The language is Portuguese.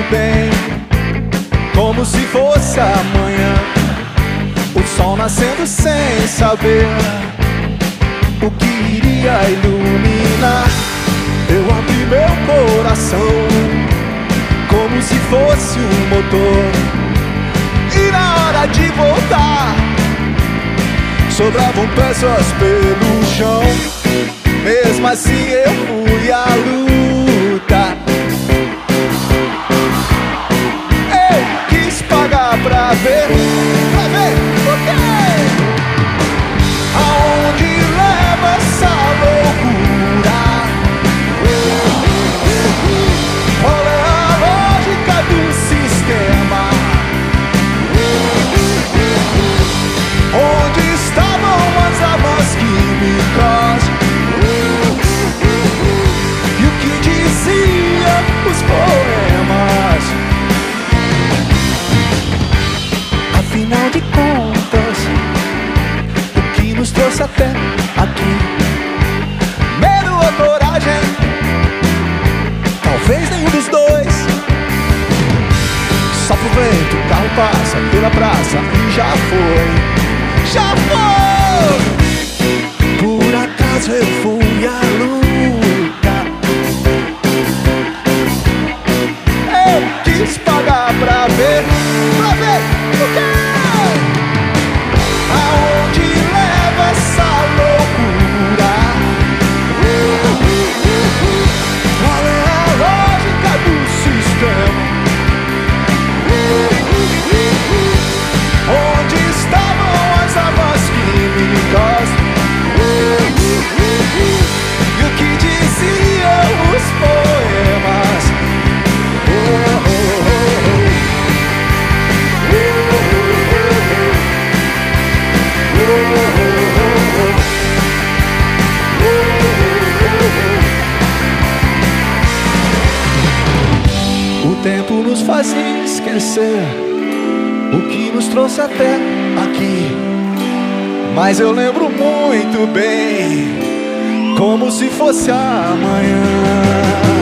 bem, como se fosse amanhã. O sol nascendo sem saber o que iria iluminar. Eu abri meu coração como se fosse um motor, e na hora de voltar sobravam peças pelo chão. Mesmo assim eu fui à luta. Ei, quis pagar pra ver o quê? Aonde leva essa loucura? Qual é a lógica do sistema? Onde estavam as armas químicas? E o que diziam os poemas? Afinal de contas, o que nos trouxe até aqui? Medo ou coragem? Talvez nenhum dos dois. Sopra o vento, o carro passa pela praça e já foi. Já foi! Por acaso eu fui à luta. Eu quis pagar pra ver o quê? Aonde leva essa loucura? Qual é a lógica do sistema? Onde estavam as armas químicas? E o que diziam os poemas? O tempo nos faz esquecer o que nos trouxe até aqui. Mas eu lembro muito bem, como se fosse amanhã.